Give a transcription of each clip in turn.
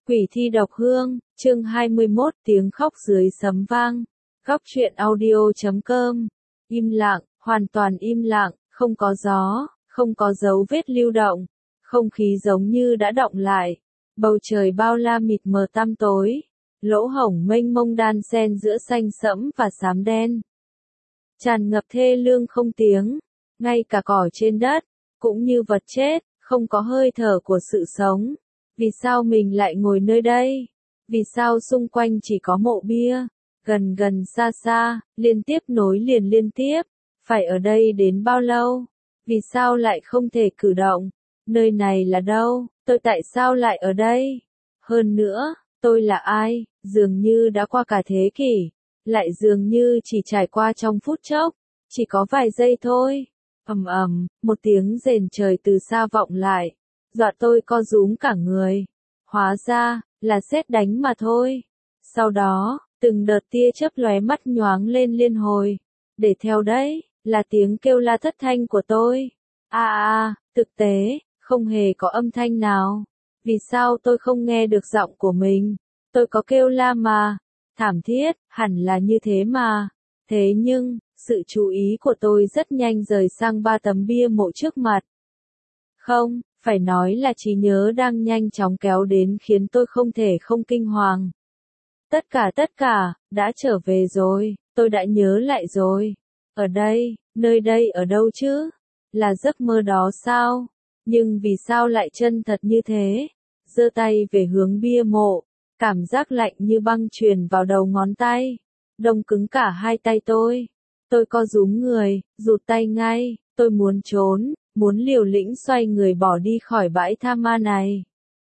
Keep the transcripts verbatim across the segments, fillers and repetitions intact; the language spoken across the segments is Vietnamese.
Quỷ thi độc hương, chương hai mươi mốt, tiếng khóc dưới sấm vang. Góc truyện audio chấm com. Im lặng, hoàn toàn im lặng, không có gió, không có dấu vết lưu động. Không khí giống như đã động lại. Bầu trời bao la mịt mờ tăm tối. Lỗ hổng mênh mông đan xen giữa xanh sẫm và xám đen. Tràn ngập thê lương không tiếng. Ngay cả cỏ trên đất, cũng như vật chết, không có hơi thở của sự sống. Vì sao mình lại ngồi nơi đây? Vì sao xung quanh chỉ có mộ bia? Gần gần xa xa, liên tiếp nối liền liên tiếp. Phải ở đây đến bao lâu? Vì sao lại không thể cử động? Nơi này là đâu? Tôi tại sao lại ở đây? Hơn nữa, tôi là ai? Dường như đã qua cả thế kỷ. Lại dường như chỉ trải qua trong phút chốc. Chỉ có vài giây thôi. Ầm ầm, một tiếng rền trời từ xa vọng lại. Dọa tôi co rúm cả người. Hóa ra, là sét đánh mà thôi. Sau đó, từng đợt tia chớp lóe mắt nhoáng lên liên hồi. Để theo đấy, là tiếng kêu la thất thanh của tôi. À à, thực tế, không hề có âm thanh nào. Vì sao tôi không nghe được giọng của mình? Tôi có kêu la mà. Thảm thiết, hẳn là như thế mà. Thế nhưng, sự chú ý của tôi rất nhanh rời sang ba tấm bia mộ trước mặt. Không, phải nói là trí nhớ đang nhanh chóng kéo đến khiến tôi không thể không kinh hoàng. Tất cả tất cả, đã trở về rồi, tôi đã nhớ lại rồi. Ở đây, nơi đây ở đâu chứ? Là giấc mơ đó sao? Nhưng vì sao lại chân thật như thế? Giơ tay về hướng bia mộ, cảm giác lạnh như băng truyền vào đầu ngón tay. Đông cứng cả hai tay tôi. Tôi co rúm người, rụt tay ngay, tôi muốn trốn. Muốn liều lĩnh xoay người bỏ đi khỏi bãi tha ma này.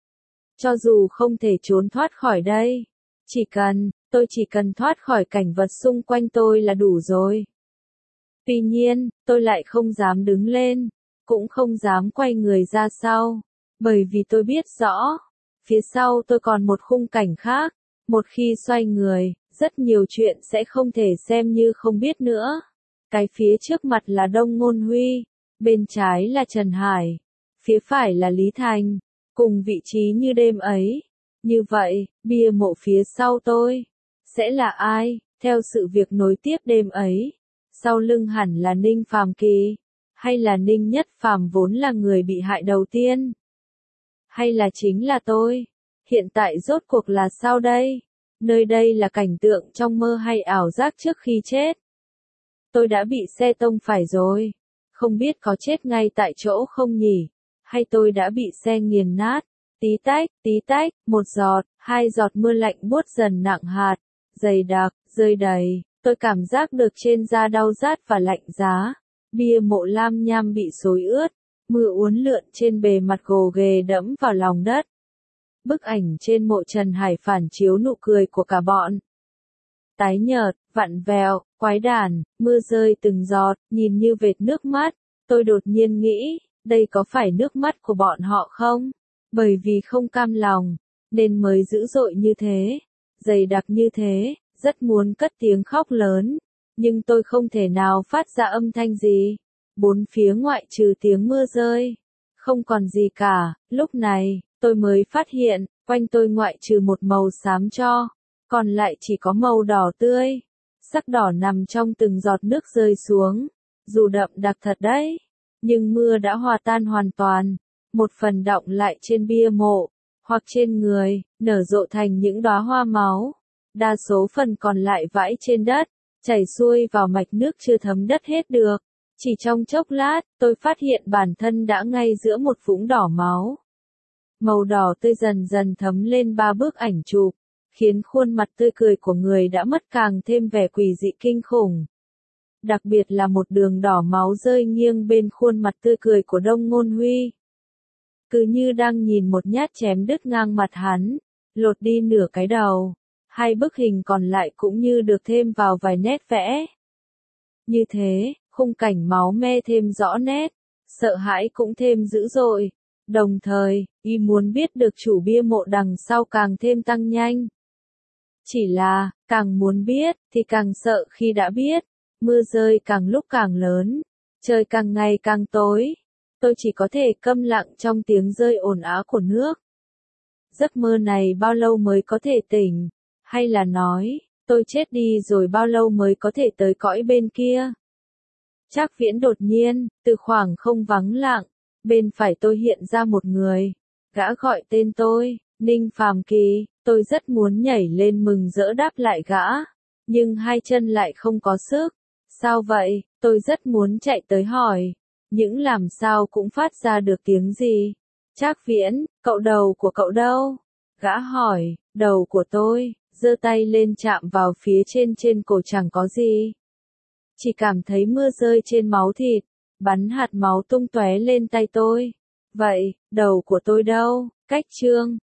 Cho dù không thể trốn thoát khỏi đây, chỉ cần, tôi chỉ cần thoát khỏi cảnh vật xung quanh tôi là đủ rồi. Tuy nhiên, tôi lại không dám đứng lên, cũng không dám quay người ra sau, bởi vì tôi biết rõ, phía sau tôi còn một khung cảnh khác, một khi xoay người, rất nhiều chuyện sẽ không thể xem như không biết nữa. Cái phía trước mặt là Đông Ngôn Huy. Bên trái là Trần Hải, phía phải là Lý Thành, cùng vị trí như đêm ấy. Như vậy, bia mộ phía sau tôi, sẽ là ai, theo sự việc nối tiếp đêm ấy? Sau lưng hẳn là Ninh Phàm Kỳ, hay là Ninh Nhất Phàm vốn là người bị hại đầu tiên? Hay là chính là tôi? Hiện tại rốt cuộc là sao đây? Nơi đây là cảnh tượng trong mơ hay ảo giác trước khi chết? Tôi đã bị xe tông phải rồi. Không biết có chết ngay tại chỗ không nhỉ? Hay tôi đã bị xe nghiền nát? Tí tách, tí tách, một giọt, hai giọt mưa lạnh buốt dần nặng hạt, dày đặc, rơi đầy. Tôi cảm giác được trên da đau rát và lạnh giá. Bia mộ lam nham bị xối ướt. Mưa uốn lượn trên bề mặt gồ ghề đẫm vào lòng đất. Bức ảnh trên mộ Trần Hải phản chiếu nụ cười của cả bọn. Tái nhợt, vặn vẹo, quái đản, mưa rơi từng giọt, nhìn như vệt nước mắt. Tôi đột nhiên nghĩ, đây có phải nước mắt của bọn họ không? Bởi vì không cam lòng, nên mới dữ dội như thế, dày đặc như thế, rất muốn cất tiếng khóc lớn. Nhưng tôi không thể nào phát ra âm thanh gì. Bốn phía ngoại trừ tiếng mưa rơi, không còn gì cả. Lúc này, tôi mới phát hiện, quanh tôi ngoại trừ một màu xám cho, còn lại chỉ có màu đỏ tươi. Sắc đỏ nằm trong từng giọt nước rơi xuống. Dù đậm đặc thật đấy, nhưng mưa đã hòa tan hoàn toàn. Một phần đọng lại trên bia mộ, hoặc trên người, nở rộ thành những đóa hoa máu. Đa số phần còn lại vãi trên đất, chảy xuôi vào mạch nước chưa thấm đất hết được. Chỉ trong chốc lát, tôi phát hiện bản thân đã ngay giữa một vũng đỏ máu. Màu đỏ tươi dần dần thấm lên ba bức ảnh chụp, khiến khuôn mặt tươi cười của người đã mất càng thêm vẻ quỷ dị kinh khủng. Đặc biệt là một đường đỏ máu rơi nghiêng bên khuôn mặt tươi cười của Đông Ngôn Huy. Cứ như đang nhìn một nhát chém đứt ngang mặt hắn, lột đi nửa cái đầu. Hai bức hình còn lại cũng như được thêm vào vài nét vẽ. Như thế, khung cảnh máu me thêm rõ nét, sợ hãi cũng thêm dữ dội. Đồng thời, y muốn biết được chủ bia mộ đằng sau càng thêm tăng nhanh. Chỉ là, càng muốn biết, thì càng sợ khi đã biết. Mưa rơi càng lúc càng lớn, trời càng ngày càng tối. Tôi chỉ có thể câm lặng trong tiếng rơi ồn ào của nước. giấc mơ này bao lâu mới có thể tỉnh? Hay là nói, tôi chết đi rồi bao lâu mới có thể tới cõi bên kia? Trác Viễn đột nhiên, từ khoảng không vắng lặng, bên phải tôi hiện ra một người. Gã gọi tên tôi, Ninh Phàm Kỳ, tôi rất muốn nhảy lên mừng rỡ đáp lại gã, nhưng hai chân lại không có sức. Sao vậy? Tôi rất muốn chạy tới hỏi, những làm sao cũng phát ra được tiếng gì. Trác Viễn, cậu đầu của cậu đâu? Gã hỏi, đầu của tôi, giơ tay lên chạm vào phía trên trên cổ chẳng có gì. Chỉ cảm thấy mưa rơi trên máu thịt, bắn hạt máu tung tóe lên tay tôi. Vậy, đầu của tôi đâu? Cách chương